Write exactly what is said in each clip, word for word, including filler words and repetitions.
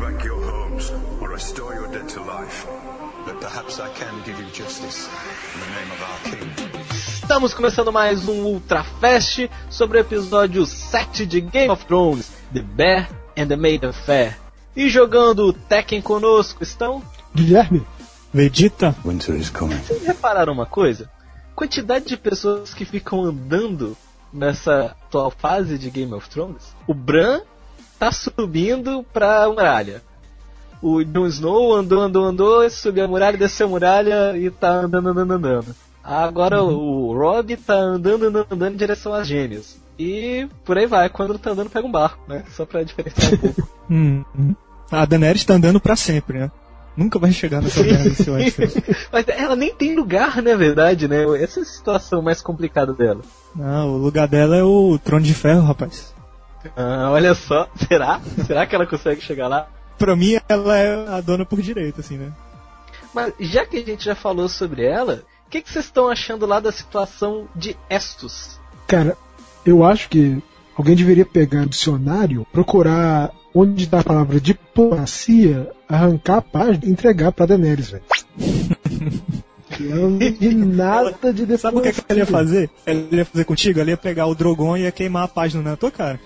back your homes or restore your dead to life. But perhaps I can give you justice in the name of our king. Estamos começando mais um Ultra Fest sobre o episódio sete de Game of Thrones, The Bear and the Maiden Fair. E jogando Tekken conosco estão... Guilherme, Vegeta. Winter is coming. Vocês repararam uma coisa? Quantidade de pessoas que ficam andando nessa atual fase de Game of Thrones. O Bran tá subindo pra muralha. O Jon Snow andou, andou, andou, subiu a muralha, desceu a muralha e tá andando, andando, andando. Agora uhum. o Robb tá andando, andando, andando em direção às gêmeas. E por aí vai, quando tá andando pega um barco, né? Só pra diferenciar um pouco. Hum, a Daenerys tá andando pra sempre, né? Nunca vai chegar nessa guerra desse Westeros. Mas ela nem tem lugar, na verdade, né? Essa é a situação mais complicada dela. Não, o lugar dela é o Trono de Ferro, rapaz. Ah, olha só, será? Será que ela consegue chegar lá? Pra mim, ela é a dona por direito, assim, né? Mas já que a gente já falou sobre ela, o que, que vocês estão achando lá da situação de Estus? Cara, eu acho que alguém deveria pegar o dicionário, procurar onde está a palavra diplomacia, arrancar a página e entregar pra Daenerys, velho. Eu não vi nada de diplomacia. Sabe o que, é que ela ia fazer? Ela ia fazer contigo? Ela ia pegar o Drogon e ia queimar a página na tua cara.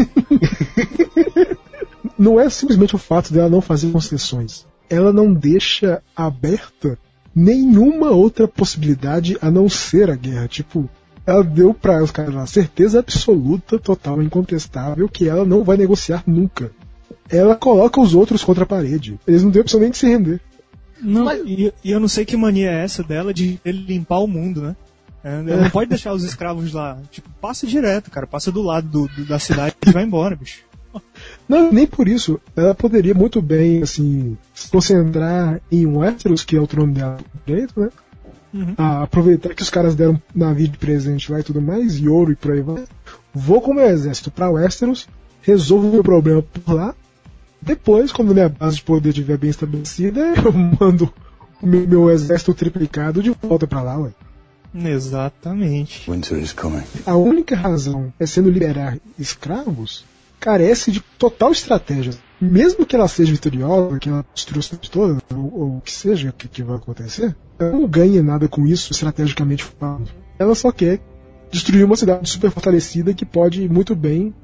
Não é simplesmente o fato dela não fazer concessões. Ela não deixa aberta nenhuma outra possibilidade a não ser a guerra. Tipo, ela deu pra os caras lá certeza absoluta, total, incontestável, que ela não vai negociar nunca. Ela coloca os outros contra a parede. Eles não têm opção nem de se render. Não, Mas... e, e eu não sei que mania é essa dela de ele limpar o mundo, né? Ela não pode deixar os escravos lá. Tipo, passa direto, cara. Passa do lado do, do, da cidade e vai embora, bicho. Não, nem por isso. Ela poderia muito bem, assim, se concentrar em Westeros, que é o trono dela direito, né? Uhum. A aproveitar que os caras deram navio de presente lá e tudo mais, e ouro e por aí vai. Vou com o meu exército pra Westeros, resolvo o meu problema por lá. Depois, quando minha base de poder estiver bem estabelecida, eu mando o meu, meu exército triplicado de volta pra lá, ué. Exatamente. Winter is coming. A única razão é sendo liberar escravos, carece de total estratégia. Mesmo que ela seja vitoriosa, que ela destrua as cidades todas, ou o que seja que, que vai acontecer, ela não ganha nada com isso, estrategicamente falando. Ela só quer destruir uma cidade super fortalecida que pode muito bem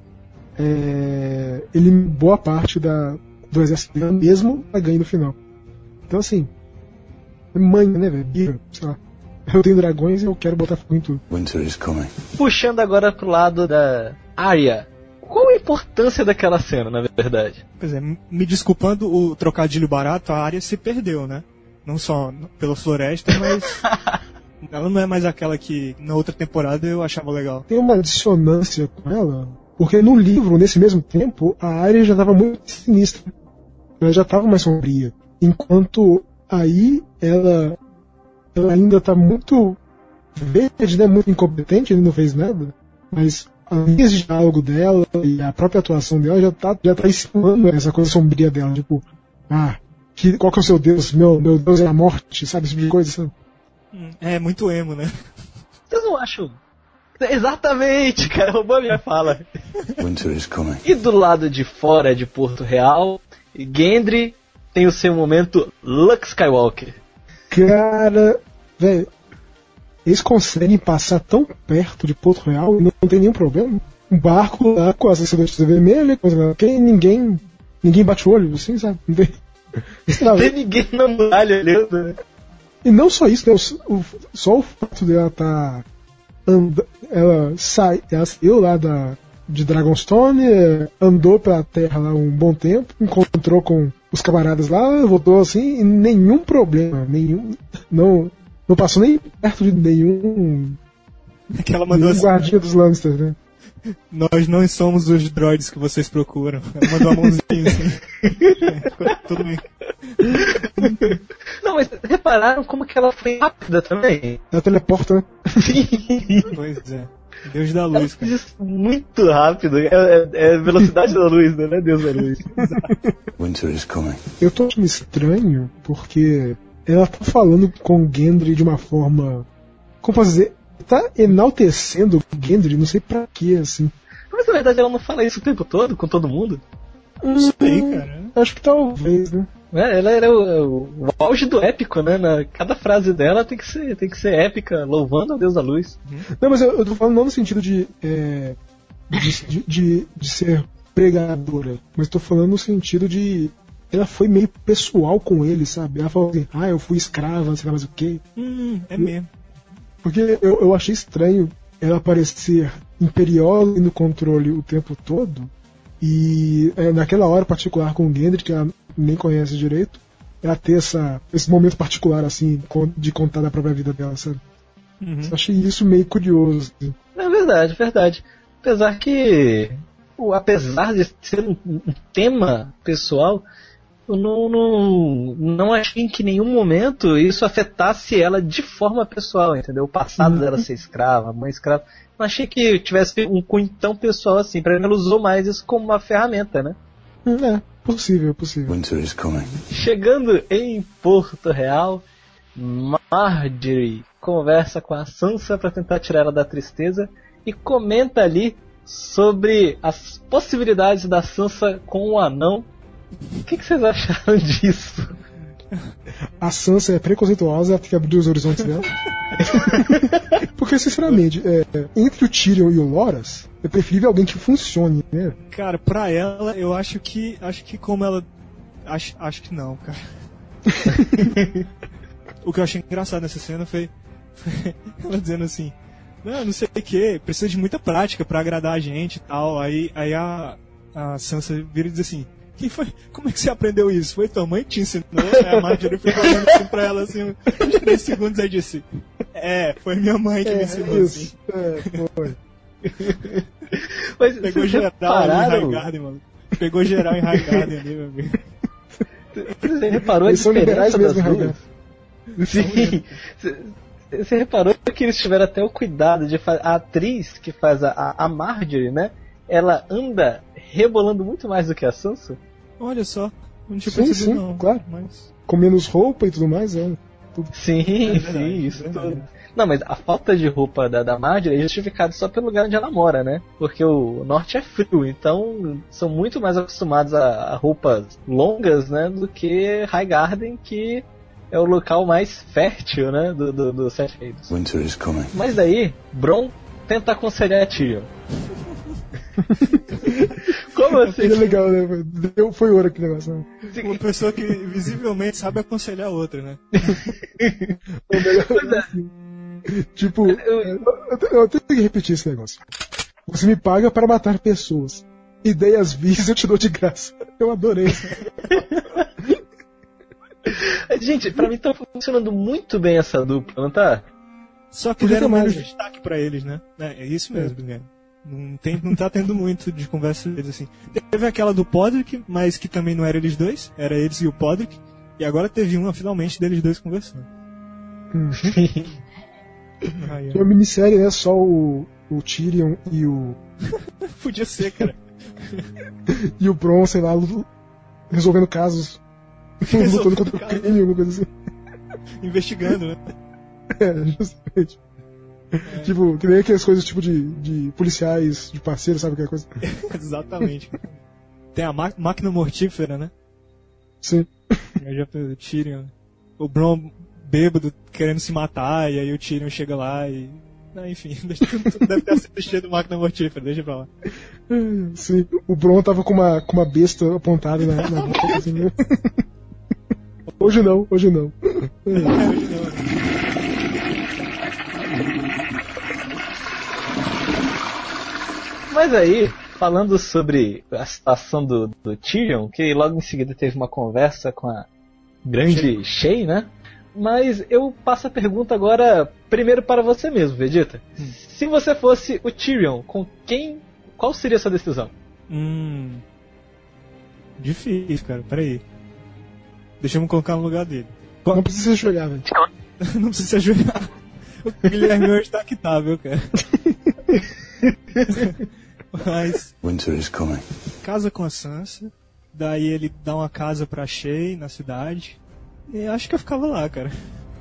é, eliminar boa parte da, do exército dela, mesmo ela ganha no final. Então assim, é manha, né, velho? Sei lá. Eu tenho dragões e eu quero botar fogo em tudo. Winter is coming. Puxando agora pro lado da Arya. Qual a importância daquela cena, na verdade? Pois é, me desculpando o trocadilho barato, a Arya se perdeu, né? Não só pela floresta, mas ela não é mais aquela que na outra temporada eu achava legal. Tem uma dissonância com ela, porque no livro, nesse mesmo tempo, a Arya já estava muito sinistra. Ela já estava mais sombria. Enquanto aí ela, ela ainda está muito verde, né? Muito incompetente, ele não fez nada, mas as linhas de diálogo dela e a própria atuação dela já tá, já tá insinuando essa coisa sombria dela, tipo, ah, que, qual que é o seu Deus? Meu, meu Deus é a morte, sabe? Esse tipo de coisa, sabe? É, muito emo, né? Vocês não acham? Exatamente, cara, roubou a minha fala. Winter is coming. E do lado de fora de Porto Real, Gendry tem o seu momento Luke Skywalker. Cara, velho, eles conseguem passar tão perto de Porto Real e não tem nenhum problema. Um barco lá com as sacerdotes vermelhas, que ninguém, ninguém bate o olho, assim, sabe? Não tem, não tem ninguém na muralha olhando, né? E não só isso, né? O, o, só o fato dela estar. Tá ela sai, ela saiu lá da, de Dragonstone, andou pela terra lá um bom tempo, encontrou com os camaradas lá, voltou assim, e nenhum problema, nenhum. Não. Não passou nem perto de nenhum, Aquela mandou nenhum guardinha dos Lannister, né? Nós não somos os droids que vocês procuram. Ela mandou a mãozinha assim. Tudo bem. Não, mas repararam como que ela foi rápida também? Ela teleporta, né? Pois é. Deus da luz, cara. Isso muito rápido. É, é, é velocidade da luz, né? Não é Deus da luz. Winter is coming. Eu tô achando estranho porque ela tá falando com o Gendry de uma forma, como posso dizer, tá enaltecendo o Gendry, não sei pra quê, assim. Mas na verdade ela não fala isso o tempo todo, com todo mundo? Não sei, cara. Acho que talvez, né? É, ela era o, o, o auge do épico, né? Na, cada frase dela tem que ser, tem que ser épica, louvando a Deus da luz. Não, mas eu, eu tô falando não no sentido de, é, de, de, de, de ser pregadora, mas tô falando no sentido de ela foi meio pessoal com ele, sabe? Ela falou assim, ah, eu fui escrava, não sei lá mais o quê. Hum, é mesmo. Porque eu, eu achei estranho ela parecer imperiosa e no controle o tempo todo, e é, naquela hora particular com o Gendry, que ela nem conhece direito, ela ter essa, esse momento particular, assim, de contar da própria vida dela, sabe? Uhum. Eu achei isso meio curioso. Assim. É verdade, verdade. Apesar que, apesar de ser um, um tema pessoal, eu não, não, não achei que em nenhum momento isso afetasse ela de forma pessoal, entendeu? O passado uhum. dela ser escrava, mãe escrava. Não achei que tivesse um cunho tão pessoal assim. Pra ela, ela usou mais isso como uma ferramenta, né? É, possível, possível. Winter is coming. Chegando em Porto Real, Marjorie conversa com a Sansa para tentar tirar ela da tristeza e comenta ali sobre as possibilidades da Sansa com o anão. O que, que vocês acharam disso? A Sansa é preconceituosa, ela tem que abrir os horizontes dela. Porque, sinceramente, é, entre o Tyrion e o Loras, é preferível alguém que funcione, né? Cara, pra ela, eu acho que. Acho que como ela. Acho, acho que não, cara. O que eu achei engraçado nessa cena foi, foi ela dizendo assim: não, não sei o que, precisa de muita prática pra agradar a gente e tal. Aí, aí a, a Sansa vira e diz assim: quem foi? Como é que você aprendeu isso? Foi tua mãe que te ensinou? Aí a Marjorie foi falando assim pra ela assim, uns três segundos, aí disse: é, foi minha mãe que é, me ensinou isso. assim. É, foi. Mas pegou geral repararam? em Highgarden, mano. Pegou geral em Highgarden ali, meu amigo. Você reparou a Eles são liberais diferença mesmo, das duas? Highgarden. Sim. Você reparou que eles tiveram até o cuidado de fazer. A atriz que faz a, a Marjorie, né? Ela anda rebolando muito mais do que a Sansa. Olha só, não tinha Sim, percebido sim, não. claro. Mas... Com menos roupa e tudo mais, é. Tudo. Sim, É verdade, sim, isso é verdade. tudo. Não, mas a falta de roupa da, da Marjorie é justificada só pelo lugar onde ela mora, né? Porque o norte é frio, então são muito mais acostumados a, a roupas longas, né? Do que Highgarden, que é o local mais fértil, né? Do, do, do Sete Reinos. Winter is coming. Mas daí, Bronn tenta aconselhar a Tyrion. Como assim? É legal, né? Deu, foi ouro aquele negócio. Né? Uma pessoa que visivelmente sabe aconselhar a outra, né? O melhor é assim. Tipo, eu, eu, eu tenho que repetir esse negócio. Você me paga para matar pessoas. Ideias vis eu te dou de graça. Eu adorei. Gente, pra mim tá funcionando muito bem essa dupla, não tá? Só que Podia deram ter mais, menos né? destaque pra eles, né? É, é isso mesmo, Guilherme. Não, tem, não tá tendo muito de conversa deles assim. Teve aquela do Podrick, mas que também não era eles dois, era eles e o Podrick. E agora teve uma finalmente deles dois conversando. Hum. Aí, Tem uma minissérie, né? Só o, o Tyrion e o. podia ser, cara. E o Bronn, sei lá, lu- resolvendo casos. Lutando contra o casos. crime, alguma coisa assim. Investigando, né? É, justamente. Tipo, que nem aquelas coisas tipo de, de policiais, de parceiros, sabe aquela coisa? Exatamente. Tem a má- máquina mortífera, né? Sim. Eu já o Tyrion. O Bronn bêbado querendo se matar, e aí o Tyrion chega lá e. Não, enfim, deixa- deve ter assistido máquina mortífera, deixa pra lá. Sim. O Bronn tava com uma, com uma besta apontada na, na boca, assim, né? Hoje não, hoje não. É, hoje não, né? Mas aí, falando sobre a situação do, do Tyrion, que logo em seguida teve uma conversa com a grande Shay, né? Mas eu passo a pergunta agora primeiro para você mesmo, Vegeta. Hum. Se você fosse o Tyrion, com quem, qual seria a sua decisão? Hum. Difícil, cara, peraí. Deixa eu me colocar no lugar dele. Não precisa jogar, velho. Não precisa ajoelhar. O Guilherme hoje tá que tá, viu, cara? Mas Winter is coming. casa com a Sansa, daí ele dá uma casa pra Shay na cidade, e acho que eu ficava lá, cara.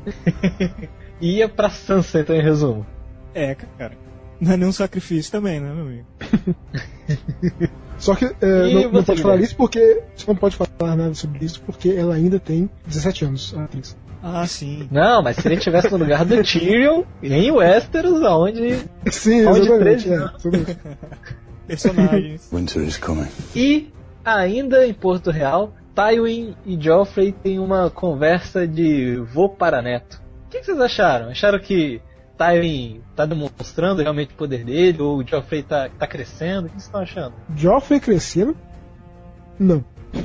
Ia pra Sansa, então, em resumo. É, cara. Não é nenhum sacrifício também, né, meu amigo? Só que é, não, não pode falar isso porque. Você não pode falar nada sobre isso porque ela ainda tem dezessete anos, a atriz. Ah, sim. Não, mas se ele estivesse no lugar do Tyrion, em Westeros, aonde. Sim, onde exatamente. três... É, Personagens. Winter is coming. E, ainda em Porto Real, Tywin e Joffrey têm uma conversa de vô para neto. O que, que vocês acharam? Acharam que Tywin tá demonstrando realmente o poder dele, ou o Joffrey tá, tá crescendo? O que vocês estão achando? Joffrey crescendo? Não.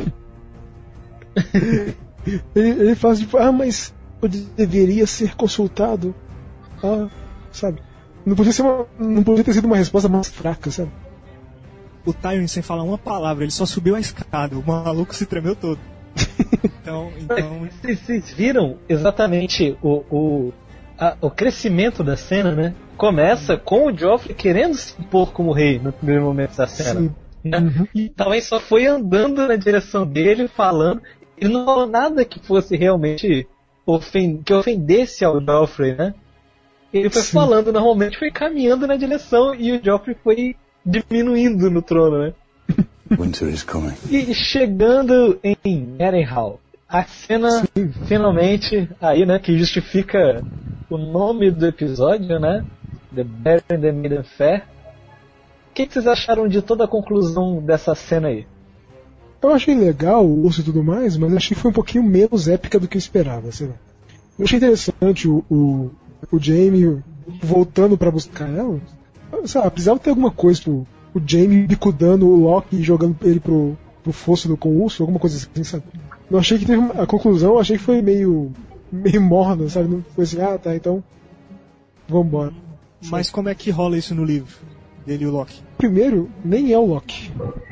ele, ele faz tipo, ah, mas eu deveria ser consultado. Ah, sabe? Não podia, ser uma, não podia ter sido uma resposta mais fraca, sabe? O Tywin, sem falar uma palavra, ele só subiu a escada, o maluco se tremeu todo. Então, então... Vocês, vocês viram exatamente o, o, a, o crescimento da cena, né? Começa com o Joffrey querendo se impor como rei no primeiro momento da cena. Sim. Né? Uhum. E também só foi andando na direção dele, falando. Ele não falou nada que fosse realmente ofen- que ofendesse ao Joffrey, né? Ele foi Sim. falando, falando normalmente, foi caminhando na direção e o Joffrey foi diminuindo no trono, né? Winter is coming. E chegando em Harrenhal, a cena Sim. finalmente aí, né, que justifica o nome do episódio, né? The Bear and the Maiden Fair. O que, que vocês acharam de toda a conclusão dessa cena aí? Eu achei legal o urso e tudo mais, mas achei que foi um pouquinho menos épica do que eu esperava, sei lá. Eu achei interessante o, o, o Jaime voltando pra buscar ela. Sabe, precisava ter alguma coisa, tipo, o Jaime bicudando o Loki e jogando ele pro, pro fosso do, com o urso, alguma coisa assim, sabe? Não achei que teve uma, a conclusão, eu achei que foi meio meio morna, sabe? Não foi assim, ah, tá, então vambora. Mas como é que rola isso no livro dele e o Loki? Primeiro, nem é o Loki.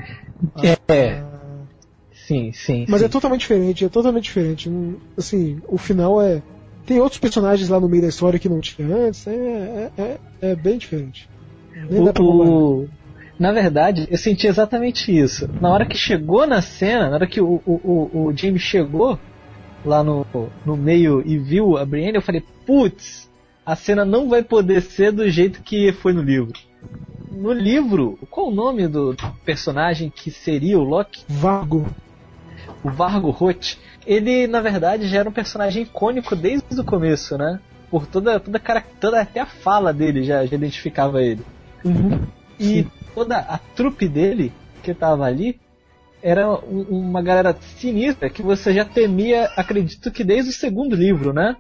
É. Sim, sim. Mas sim. é totalmente diferente, é totalmente diferente. Não- Assim, o final é. Tem outros personagens lá no meio da história que não tinha antes, é, é, é, é bem diferente. Nem dá pra comparar. O, na verdade, eu senti exatamente isso. Na hora que chegou na cena, na hora que o, o, o, o Jaime chegou lá no, no meio e viu a Brienne, eu falei, putz, a cena não vai poder ser do jeito que foi no livro. No livro, qual o nome do personagem que seria o Loki? Vago. O Vargo Hoth. Ele, na verdade, já era um personagem icônico desde o começo, né? Por toda, toda, cara, toda até a fala dele já, já identificava ele. Uhum. E toda a trupe dele, que tava ali, era um- uma galera sinistra que você já temia, acredito que desde o segundo livro, né?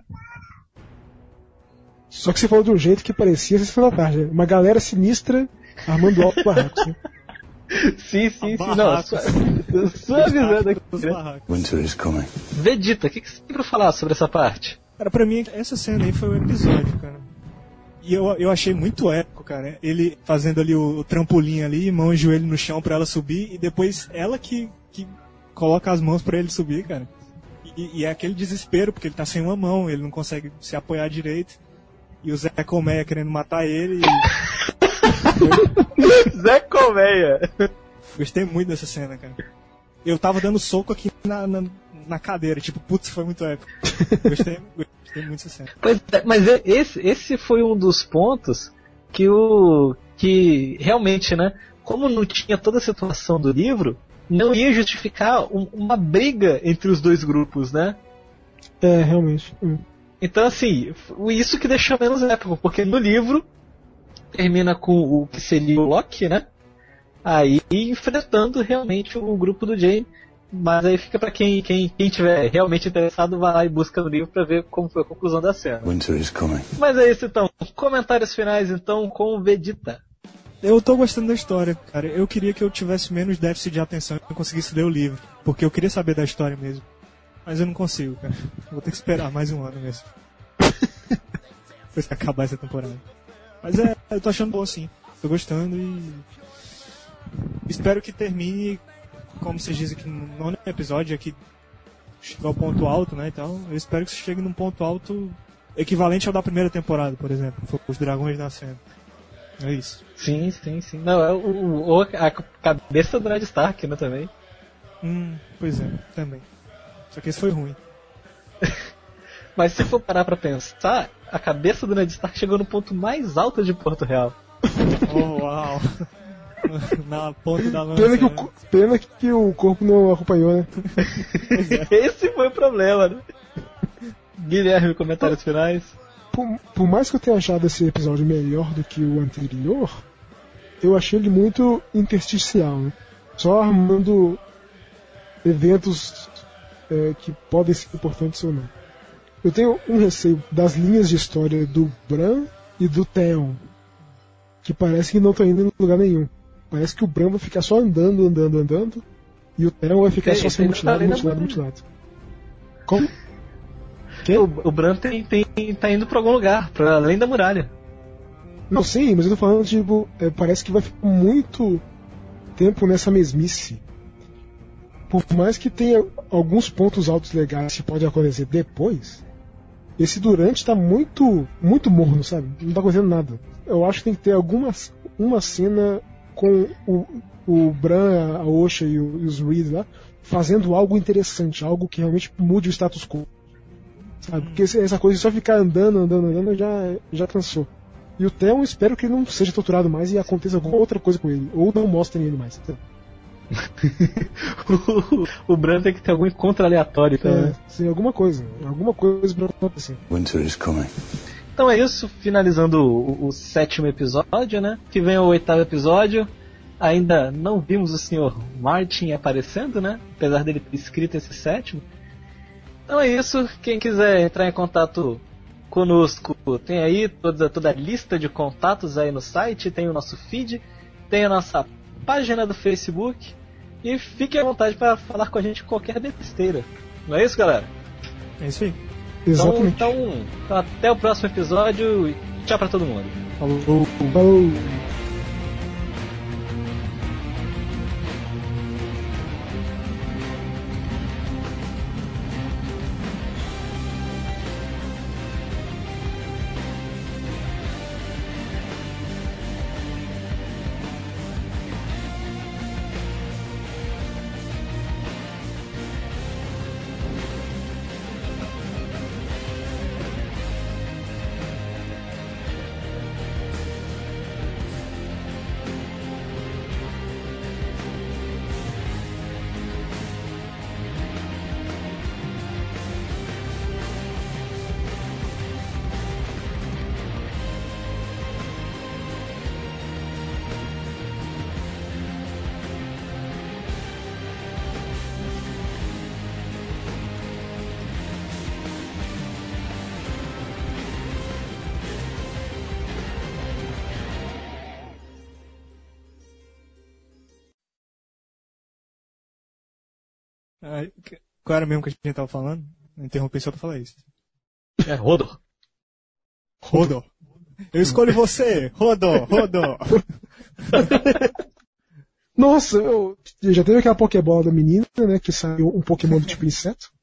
Só que você falou de um jeito que parecia Sessão da Tarde. Uma galera sinistra armando alto barracos. Né? Sim, sim, sim. Não, Barracos. sua, sua visão aqui. Os Né? barracos. Winter is coming. Vegeta, o que, que você tem pra falar sobre essa parte? Cara, pra mim, essa cena aí foi o episódio, cara. E eu, eu achei muito épico, cara. Ele fazendo ali o, o trampolim ali, mão e joelho no chão pra ela subir, e depois ela que, que coloca as mãos pra ele subir, cara. E, e é aquele desespero, porque ele tá sem uma mão, ele não consegue se apoiar direito. E o Zé Colmeia querendo matar ele. E... Zé Colmeia! Gostei muito dessa cena, cara. Eu tava dando soco aqui na, na, na cadeira, tipo, putz, foi muito épico. Gostei, gostei muito dessa cena. Pois é, mas é- esse, esse foi um dos pontos que o. que realmente, né? Como não tinha toda a situação do livro, não ia justificar um- uma briga entre os dois grupos, né? É, realmente. Hum. Então, assim, f- isso que deixou menos épico, porque no livro termina com o que seria o Loki, né? Aí enfrentando realmente o grupo do Jaime. Mas aí fica pra quem, quem, quem tiver realmente interessado, vai lá e busca no livro pra ver como foi a conclusão da cena. Winter is coming. Mas é isso então. Comentários finais então com o Vegeta. Eu tô gostando da história, cara. Eu queria que eu tivesse menos déficit de atenção e conseguisse ler o livro. Porque eu queria saber da história mesmo. Mas eu não consigo, cara. Vou ter que esperar mais um ano mesmo. Depois que acabar essa temporada. Mas é, eu tô achando bom assim. Tô gostando e... espero que termine, como vocês dizem que no nono episódio aqui chegou ao ponto alto, né, e tal. Eu espero que chegue num ponto alto equivalente ao da primeira temporada, por exemplo. Foi os dragões nascendo. É isso. Sim, sim, sim. Não, é o, o- a cabeça do Ned Stark, né, também. Hum, pois é, também. Só que esse foi ruim. Mas se for parar pra pensar, a cabeça do Ned Stark chegou no ponto mais alto de Porto Real. Oh, uau. na ponta da lança. Pena que, né? o, pena que o corpo não acompanhou, né? Esse foi o problema, né? Guilherme, comentários finais. Por, por mais que eu tenha achado esse episódio melhor do que o anterior, eu achei ele muito intersticial, né? Só armando eventos é, que podem ser importantes ou não. Eu tenho um receio das linhas de história do Bran e do Theon, que parece que não estão indo em lugar nenhum. Parece que o Bran vai ficar só andando, andando, andando, e o Theon vai ficar Esse só sendo ainda tá mutilado, além da mutilado, Bran. mutilado. Como? Que? O, o Bran tem, tem, tá indo pra algum lugar, pra além da muralha. Não, sim, mas eu tô falando, tipo, é, parece que vai ficar muito tempo nessa mesmice. Por mais que tenha alguns pontos altos legais que podem acontecer depois, esse durante tá muito, muito morno, sabe? Não tá acontecendo nada. Eu acho que tem que ter alguma uma cena com o, o Bran, a Osha e, o, e os Reed lá fazendo algo interessante, algo que realmente mude o status quo. Sabe? Porque essa coisa de só ficar andando, andando, andando já, já cansou. E o Theon, espero que ele não seja torturado mais e aconteça alguma outra coisa com ele. Ou não mostrem ele mais. o, o Bran tem que ter algum encontro aleatório. Então, É, né? sim, alguma coisa. Alguma coisa pra acontecer. Winter is coming. Então é isso, finalizando o, o sétimo episódio, né? Que vem o oitavo episódio. Ainda não vimos o senhor Martin aparecendo, né? Apesar dele ter escrito esse sétimo. Então é isso, quem quiser entrar em contato conosco, tem aí toda, toda a lista de contatos aí no site, tem o nosso feed, tem a nossa página do Facebook, e fique à vontade para falar com a gente qualquer besteira. Não é isso, galera? É isso aí. Então, Exatamente. então, então até o próximo episódio e tchau pra todo mundo. Falou. Falou. Ah, qual era mesmo que a gente tava falando? Eu interrompi só pra falar isso. É, Rodor. Rodor. Eu escolho você! Rodor! Rodor! Nossa, eu, já teve aquela Pokébola da menina, né? Que saiu um Pokémon do tipo inseto.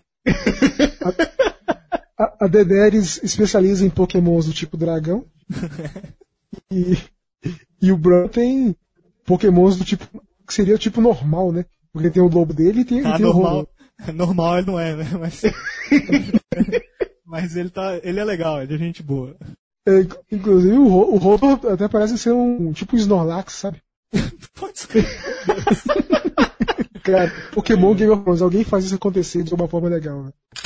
A, a, a Daenerys especializa em Pokémons do tipo dragão. E, e o Bran tem Pokémons do tipo. Que seria o tipo normal, né? Porque tem o lobo dele e tem, Ah, e tem o normal. Rodor. Normal ele não é, né? Mas, mas ele, tá, ele é legal, ele é gente boa. É, inclusive o, Ro- o Rodor até parece ser um tipo um Snorlax, sabe? Pode ser. Cara, Pokémon Game of Thrones, alguém faz isso acontecer de uma forma legal, né?